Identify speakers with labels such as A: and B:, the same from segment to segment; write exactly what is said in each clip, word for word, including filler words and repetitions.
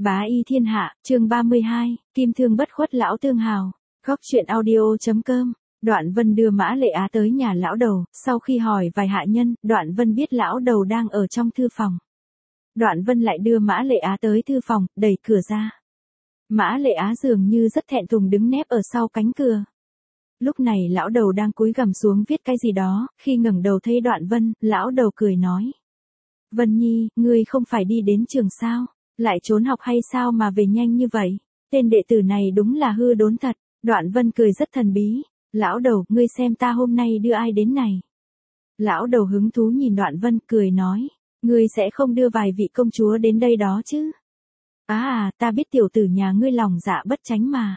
A: Bá y thiên hạ, chương ba mươi hai, kim thương bất khuất lão tương hào. Góc truyện audio.com. Đoạn Vân đưa Mã Lệ Á tới nhà lão đầu, sau khi hỏi vài hạ nhân, Đoạn Vân biết lão đầu đang ở trong thư phòng. Đoạn Vân lại đưa Mã Lệ Á tới thư phòng, đẩy cửa ra. Mã Lệ Á dường như rất thẹn thùng đứng nép ở sau cánh cửa. Lúc này lão đầu đang cúi gằm xuống viết cái gì đó, khi ngẩng đầu thấy Đoạn Vân, lão đầu cười nói. Vân Nhi, ngươi không phải đi đến trường sao? Lại trốn học hay sao mà về nhanh như vậy? Tên đệ tử này đúng là hư đốn thật. Đoạn Vân cười rất thần bí. Lão đầu, ngươi xem ta hôm nay đưa ai đến này? Lão đầu hứng thú nhìn Đoạn Vân, cười nói. Ngươi sẽ không đưa vài vị công chúa đến đây đó chứ? À à, ta biết tiểu tử nhà ngươi lòng dạ bất chánh mà.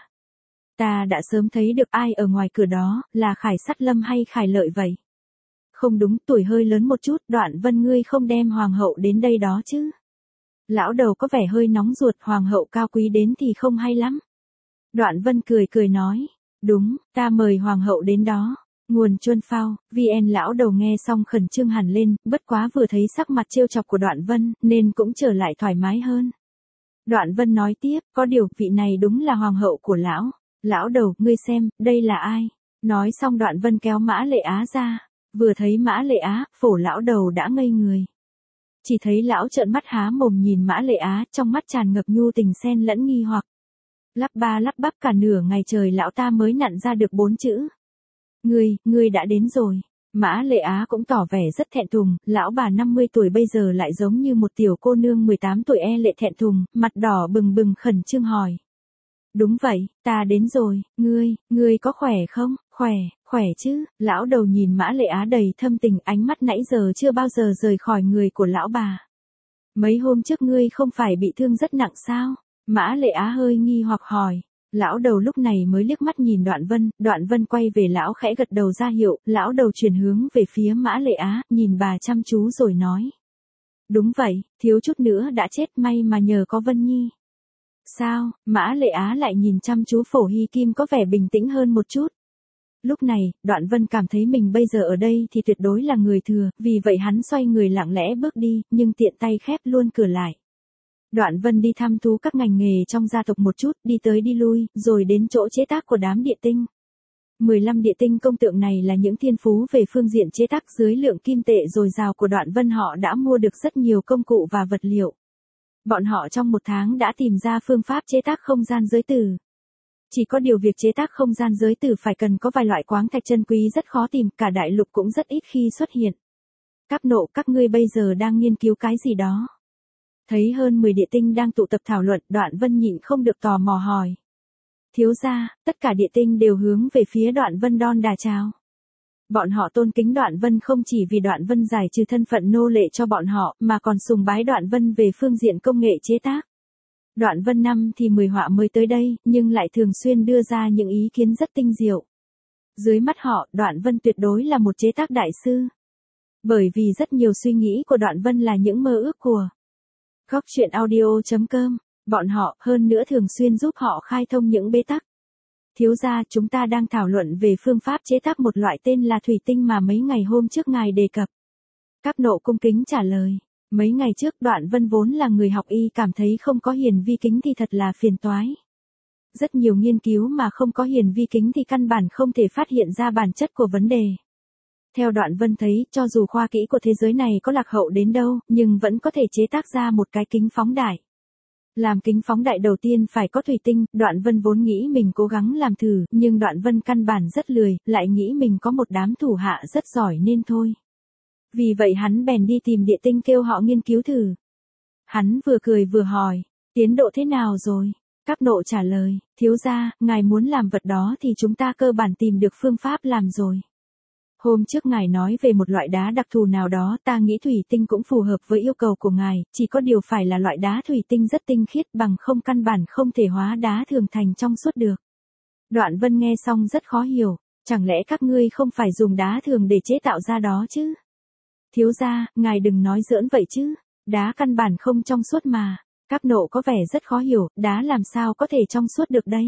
A: Ta đã sớm thấy được ai ở ngoài cửa đó, là Khải Sắt Lâm hay Khải Lợi vậy? Không đúng, tuổi hơi lớn một chút, Đoạn Vân ngươi không đem hoàng hậu đến đây đó chứ? Lão đầu có vẻ hơi nóng ruột, hoàng hậu cao quý đến thì không hay lắm. Đoạn Vân cười cười nói, đúng, ta mời hoàng hậu đến đó. Nguồn Chuân Phao, vn lão đầu nghe xong khẩn trương hẳn lên, bất quá vừa thấy sắc mặt trêu chọc của Đoạn Vân, nên cũng trở lại thoải mái hơn. Đoạn Vân nói tiếp, có điều vị này đúng là hoàng hậu của lão. Lão đầu, ngươi xem, đây là ai? Nói xong Đoạn Vân kéo Mã Lệ Á ra. Vừa thấy Mã Lệ Á, phổ lão đầu đã ngây người. Chỉ thấy lão trợn mắt há mồm nhìn Mã Lệ Á, trong mắt tràn ngập nhu tình xen lẫn nghi hoặc. Lắp ba lắp bắp cả nửa ngày trời lão ta mới nặn ra được bốn chữ. Ngươi, ngươi đã đến rồi. Mã Lệ Á cũng tỏ vẻ rất thẹn thùng, lão bà năm mươi tuổi bây giờ lại giống như một tiểu cô nương mười tám tuổi e lệ thẹn thùng, mặt đỏ bừng bừng khẩn trương hỏi. Đúng vậy, ta đến rồi, ngươi, ngươi có khỏe không? Khỏe, khỏe chứ, lão đầu nhìn Mã Lệ Á đầy thâm tình, ánh mắt nãy giờ chưa bao giờ rời khỏi người của lão bà. Mấy hôm trước ngươi không phải bị thương rất nặng sao? Mã Lệ Á hơi nghi hoặc hỏi. Lão đầu lúc này mới liếc mắt nhìn Đoạn Vân, Đoạn Vân quay về lão khẽ gật đầu ra hiệu, lão đầu chuyển hướng về phía Mã Lệ Á, nhìn bà chăm chú rồi nói. Đúng vậy, thiếu chút nữa đã chết, may mà nhờ có Vân Nhi. Sao? Mã Lệ Á lại nhìn chăm chú Phổ Hy Kim có vẻ bình tĩnh hơn một chút. Lúc này, Đoạn Vân cảm thấy mình bây giờ ở đây thì tuyệt đối là người thừa, vì vậy hắn xoay người lặng lẽ bước đi, nhưng tiện tay khép luôn cửa lại. Đoạn Vân đi thăm thú các ngành nghề trong gia tộc một chút, đi tới đi lui, rồi đến chỗ chế tác của đám địa tinh. mười lăm địa tinh công tượng này là những thiên phú về phương diện chế tác, dưới lượng kim tệ dồi dào của Đoạn Vân họ đã mua được rất nhiều công cụ và vật liệu. Bọn họ trong một tháng đã tìm ra phương pháp chế tác không gian giới tử. Chỉ có điều việc chế tác không gian giới tử phải cần có vài loại khoáng thạch chân quý rất khó tìm, cả đại lục cũng rất ít khi xuất hiện. Các nộ, các ngươi bây giờ đang nghiên cứu cái gì đó? Thấy hơn mười địa tinh đang tụ tập thảo luận, Đoạn Vân nhịn không được tò mò hỏi. Thiếu gia, tất cả địa tinh đều hướng về phía Đoạn Vân đon đà chào. Bọn họ tôn kính Đoạn Vân không chỉ vì Đoạn Vân giải trừ thân phận nô lệ cho bọn họ, mà còn sùng bái Đoạn Vân về phương diện công nghệ chế tác. Đoạn Vân năm thì mười họa mới tới đây, nhưng lại thường xuyên đưa ra những ý kiến rất tinh diệu. Dưới mắt họ, Đoạn Vân tuyệt đối là một chế tác đại sư. Bởi vì rất nhiều suy nghĩ của Đoạn Vân là những mơ ước của Góc truyện audio.com, bọn họ, hơn nữa thường xuyên giúp họ khai thông những bế tắc. Thiếu gia, chúng ta đang thảo luận về phương pháp chế tác một loại tên là thủy tinh mà mấy ngày hôm trước ngài đề cập. Các nộ cung kính trả lời. Mấy ngày trước Đoạn Vân vốn là người học y cảm thấy không có hiền vi kính thì thật là phiền toái. Rất nhiều nghiên cứu mà không có hiền vi kính thì căn bản không thể phát hiện ra bản chất của vấn đề. Theo Đoạn Vân thấy, cho dù khoa kỹ của thế giới này có lạc hậu đến đâu, nhưng vẫn có thể chế tác ra một cái kính phóng đại. Làm kính phóng đại đầu tiên phải có thủy tinh, Đoạn Vân vốn nghĩ mình cố gắng làm thử, nhưng Đoạn Vân căn bản rất lười, lại nghĩ mình có một đám thủ hạ rất giỏi nên thôi. Vì vậy hắn bèn đi tìm địa tinh kêu họ nghiên cứu thử. Hắn vừa cười vừa hỏi, tiến độ thế nào rồi? Các nộ trả lời, thiếu gia, ngài muốn làm vật đó thì chúng ta cơ bản tìm được phương pháp làm rồi. Hôm trước ngài nói về một loại đá đặc thù nào đó, ta nghĩ thủy tinh cũng phù hợp với yêu cầu của ngài, chỉ có điều phải là loại đá thủy tinh rất tinh khiết, bằng không căn bản không thể hóa đá thường thành trong suốt được. Đoạn Vân nghe xong rất khó hiểu, chẳng lẽ các ngươi không phải dùng đá thường để chế tạo ra đó chứ? Thiếu gia, ngài đừng nói giỡn vậy chứ, đá căn bản không trong suốt mà. Các nộ có vẻ rất khó hiểu, đá làm sao có thể trong suốt được đây?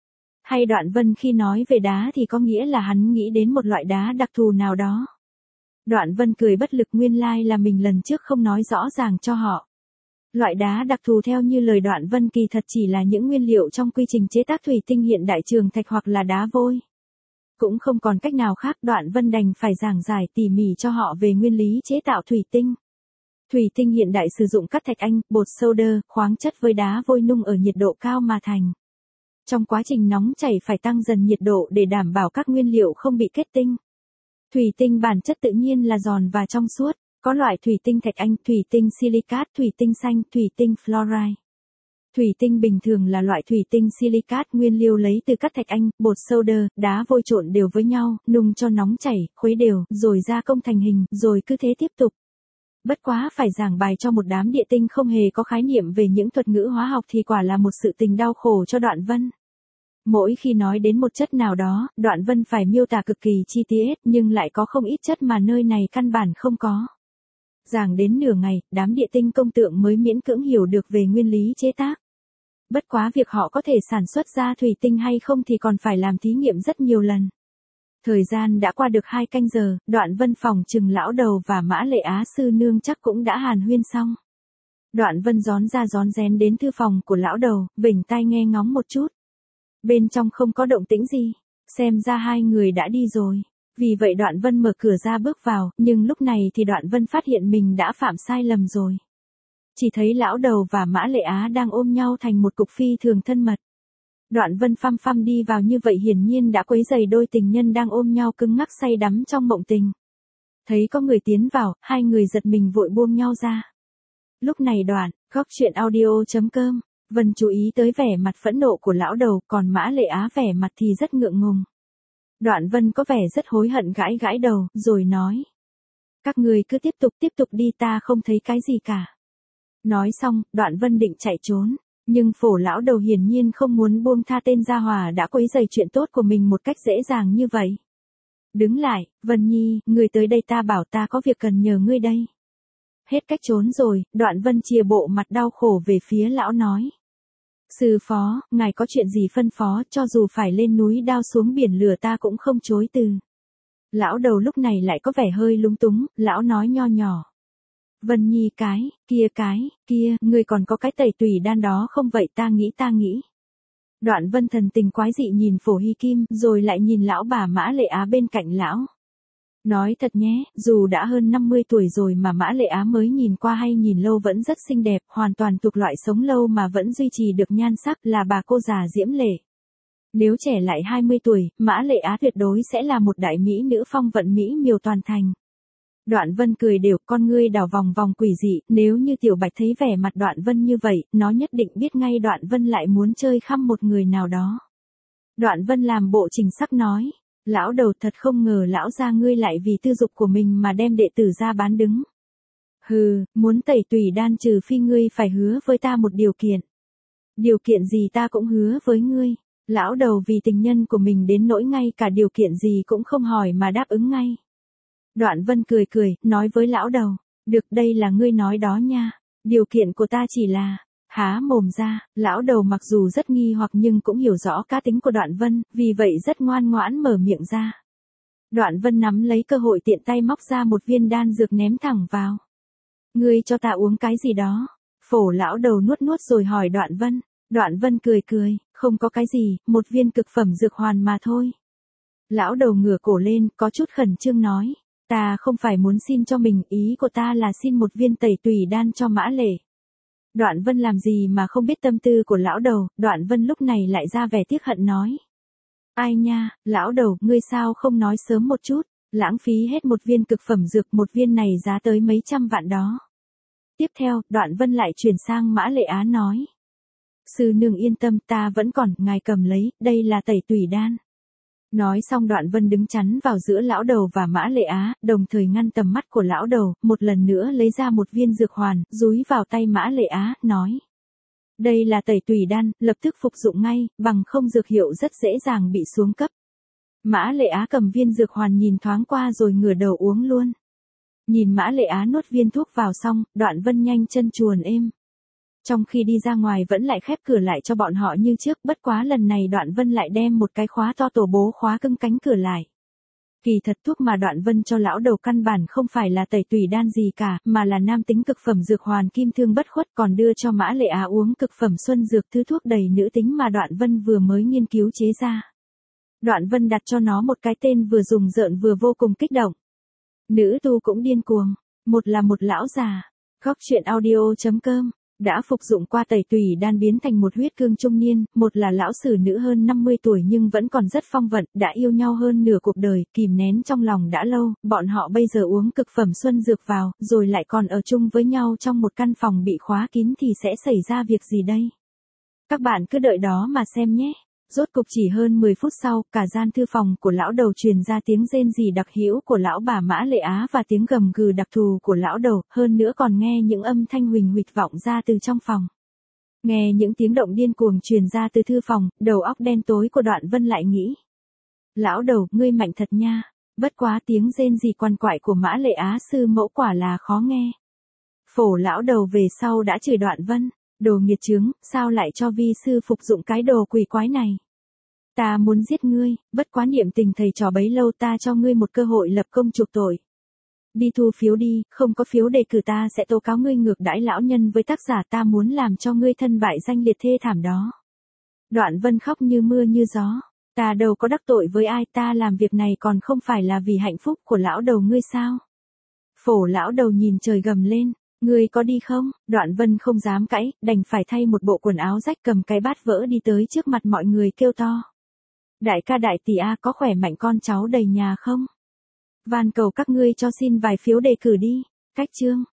A: Hay Đoạn Vân khi nói về đá thì có nghĩa là hắn nghĩ đến một loại đá đặc thù nào đó. Đoạn Vân cười bất lực, nguyên lai là mình lần trước không nói rõ ràng cho họ. Loại đá đặc thù theo như lời Đoạn Vân kỳ thật chỉ là những nguyên liệu trong quy trình chế tác thủy tinh hiện đại trường thạch hoặc là đá vôi. Cũng không còn cách nào khác, Đoạn Vân đành phải giảng giải tỉ mỉ cho họ về nguyên lý chế tạo thủy tinh. Thủy tinh hiện đại sử dụng cát thạch anh, bột solder, khoáng chất với đá vôi nung ở nhiệt độ cao mà thành. Trong quá trình nóng chảy phải tăng dần nhiệt độ để đảm bảo các nguyên liệu không bị kết tinh. Thủy tinh bản chất tự nhiên là giòn và trong suốt, có loại thủy tinh thạch anh, thủy tinh silicat, thủy tinh xanh, thủy tinh fluoride. Thủy tinh bình thường là loại thủy tinh silicat nguyên liệu lấy từ cát thạch anh, bột solder, đá vôi trộn đều với nhau, nung cho nóng chảy, khuấy đều, rồi gia công thành hình, rồi cứ thế tiếp tục. Bất quá phải giảng bài cho một đám địa tinh không hề có khái niệm về những thuật ngữ hóa học thì quả là một sự tình đau khổ cho Đoạn Vân. Mỗi khi nói đến một chất nào đó, Đoạn Vân phải miêu tả cực kỳ chi tiết, nhưng lại có không ít chất mà nơi này căn bản không có. Giảng đến nửa ngày, đám địa tinh công tượng mới miễn cưỡng hiểu được về nguyên lý chế tác. Bất quá việc họ có thể sản xuất ra thủy tinh hay không thì còn phải làm thí nghiệm rất nhiều lần. Thời gian đã qua được hai canh giờ, Đoạn Vân phòng chừng lão đầu và Mã Lệ Á sư nương chắc cũng đã hàn huyên xong. Đoạn Vân rón ra rón rén đến thư phòng của lão đầu, vểnh tai nghe ngóng một chút. Bên trong không có động tĩnh gì, xem ra hai người đã đi rồi. Vì vậy Đoạn Vân mở cửa ra bước vào, nhưng lúc này thì Đoạn Vân phát hiện mình đã phạm sai lầm rồi. Chỉ thấy lão đầu và Mã Lệ Á đang ôm nhau thành một cục phi thường thân mật. Đoạn Vân phăm phăm đi vào như vậy hiển nhiên đã quấy rầy đôi tình nhân đang ôm nhau cứng ngắc say đắm trong mộng tình. Thấy có người tiến vào, hai người giật mình vội buông nhau ra. Lúc này Đoạn, góc truyện audio chấm com, Vân chú ý tới vẻ mặt phẫn nộ của lão đầu, còn Mã Lệ Á vẻ mặt thì rất ngượng ngùng. Đoạn Vân có vẻ rất hối hận gãi gãi đầu, rồi nói. Các người cứ tiếp tục tiếp tục đi, ta không thấy cái gì cả. Nói xong, Đoạn Vân định chạy trốn. Nhưng Phổ lão đầu hiển nhiên không muốn buông tha tên gia hỏa đã quấy rầy chuyện tốt của mình một cách dễ dàng như vậy. Đứng lại, Vân Nhi, người tới đây, ta bảo ta có việc cần nhờ ngươi đây. Hết cách trốn rồi, Đoạn Vân chìa bộ mặt đau khổ về phía lão nói. Sư phó, ngài có chuyện gì phân phó, cho dù phải lên núi đao xuống biển lửa ta cũng không chối từ. Lão đầu lúc này lại có vẻ hơi lúng túng, lão nói nho nhỏ. Vân Nhi cái, kia cái, kia, ngươi còn có cái tẩy tùy đan đó không vậy, ta nghĩ ta nghĩ. Đoạn Vân thần tình quái dị nhìn Phổ Hy Kim, rồi lại nhìn lão bà Mã Lệ Á bên cạnh lão. Nói thật nhé, dù đã hơn năm mươi tuổi rồi mà Mã Lệ Á mới nhìn qua hay nhìn lâu vẫn rất xinh đẹp, hoàn toàn thuộc loại sống lâu mà vẫn duy trì được nhan sắc, là bà cô già diễm lệ. Nếu trẻ lại hai mươi tuổi, Mã Lệ Á tuyệt đối sẽ là một đại mỹ nữ phong vận mỹ miều toàn thành. Đoạn Vân cười đều, con ngươi đảo vòng vòng quỷ dị, nếu như Tiểu Bạch thấy vẻ mặt Đoạn Vân như vậy, nó nhất định biết ngay Đoạn Vân lại muốn chơi khăm một người nào đó. Đoạn Vân làm bộ trình sắc nói, lão đầu, thật không ngờ lão gia ngươi lại vì tư dục của mình mà đem đệ tử ra bán đứng. Hừ, muốn tẩy tùy đan trừ phi ngươi phải hứa với ta một điều kiện. Điều kiện gì ta cũng hứa với ngươi. Lão đầu vì tình nhân của mình đến nỗi ngay cả điều kiện gì cũng không hỏi mà đáp ứng ngay. Đoạn Vân cười cười, nói với lão đầu, được, đây là ngươi nói đó nha, điều kiện của ta chỉ là, há mồm ra. Lão đầu mặc dù rất nghi hoặc nhưng cũng hiểu rõ cá tính của Đoạn Vân, vì vậy rất ngoan ngoãn mở miệng ra. Đoạn Vân nắm lấy cơ hội tiện tay móc ra một viên đan dược ném thẳng vào. Ngươi cho ta uống cái gì đó? Phổ lão đầu nuốt nuốt rồi hỏi Đoạn Vân. Đoạn Vân cười cười, không có cái gì, một viên cực phẩm dược hoàn mà thôi. Lão đầu ngửa cổ lên, có chút khẩn trương nói. Ta không phải muốn xin cho mình, ý của ta là xin một viên tẩy tùy đan cho Mã Lệ. Đoạn Vân làm gì mà không biết tâm tư của lão đầu, Đoạn Vân lúc này lại ra vẻ tiếc hận nói. Ai nha, lão đầu, ngươi sao không nói sớm một chút, lãng phí hết một viên cực phẩm dược, một viên này giá tới mấy trăm vạn đó. Tiếp theo, Đoạn Vân lại chuyển sang Mã Lệ Á nói. Sư nương yên tâm, ta vẫn còn, ngài cầm lấy, đây là tẩy tùy đan. Nói xong Đoạn Vân đứng chắn vào giữa lão đầu và Mã Lệ Á, đồng thời ngăn tầm mắt của lão đầu, một lần nữa lấy ra một viên dược hoàn, dúi vào tay Mã Lệ Á, nói. Đây là tẩy tùy đan, lập tức phục dụng ngay, bằng không dược hiệu rất dễ dàng bị xuống cấp. Mã Lệ Á cầm viên dược hoàn nhìn thoáng qua rồi ngửa đầu uống luôn. Nhìn Mã Lệ Á nuốt viên thuốc vào xong, Đoạn Vân nhanh chân chuồn êm. Trong khi đi ra ngoài vẫn lại khép cửa lại cho bọn họ như trước, bất quá lần này Đoạn Vân lại đem một cái khóa to tổ bố khóa cứng cánh cửa lại. Kỳ thật thuốc mà Đoạn Vân cho lão đầu căn bản không phải là tẩy tùy đan gì cả, mà là nam tính cực phẩm dược hoàn kim thương bất khuất, còn đưa cho Mã Lệ Á uống cực phẩm xuân dược, thứ thuốc đầy nữ tính mà Đoạn Vân vừa mới nghiên cứu chế ra. Đoạn Vân đặt cho nó một cái tên vừa rùng rợn vừa vô cùng kích động. Nữ tu cũng điên cuồng, một là một lão già. Góc truyện audio.com đã phục dụng qua tẩy tùy đan biến thành một huyết cương trung niên, một là lão sử nữ hơn năm mươi tuổi nhưng vẫn còn rất phong vận, đã yêu nhau hơn nửa cuộc đời, kìm nén trong lòng đã lâu, bọn họ bây giờ uống cực phẩm xuân dược vào, rồi lại còn ở chung với nhau trong một căn phòng bị khóa kín thì sẽ xảy ra việc gì đây? Các bạn cứ đợi đó mà xem nhé. Rốt cục chỉ hơn mười phút sau, cả gian thư phòng của lão đầu truyền ra tiếng rên rỉ đặc hữu của lão bà Mã Lệ Á và tiếng gầm gừ đặc thù của lão đầu, hơn nữa còn nghe những âm thanh huỳnh huỵch vọng ra từ trong phòng. Nghe những tiếng động điên cuồng truyền ra từ thư phòng, đầu óc đen tối của Đoạn Vân lại nghĩ. Lão đầu, ngươi mạnh thật nha, bất quá tiếng rên rỉ quằn quại của Mã Lệ Á sư mẫu quả là khó nghe. Phổ lão đầu về sau đã chửi Đoạn Vân. Đồ nghiệt chướng, sao lại cho vi sư phục dụng cái đồ quỷ quái này? Ta muốn giết ngươi, bất quá niệm tình thầy trò bấy lâu, ta cho ngươi một cơ hội lập công chuộc tội. Đi thu phiếu đi, không có phiếu đề cử ta sẽ tố cáo ngươi ngược đãi lão nhân với tác giả, ta muốn làm cho ngươi thân bại danh liệt thê thảm đó. Đoạn Vân khóc như mưa như gió. Ta đâu có đắc tội với ai, ta làm việc này còn không phải là vì hạnh phúc của lão đầu ngươi sao? Phổ lão đầu nhìn trời gầm lên. Ngươi có đi không? Đoạn Vân không dám cãi, đành phải thay một bộ quần áo rách, cầm cái bát vỡ đi tới trước mặt mọi người kêu to. Đại ca đại tỷ a, có khỏe mạnh con cháu đầy nhà không? Van cầu các ngươi cho xin vài phiếu đề cử đi. Cách chương.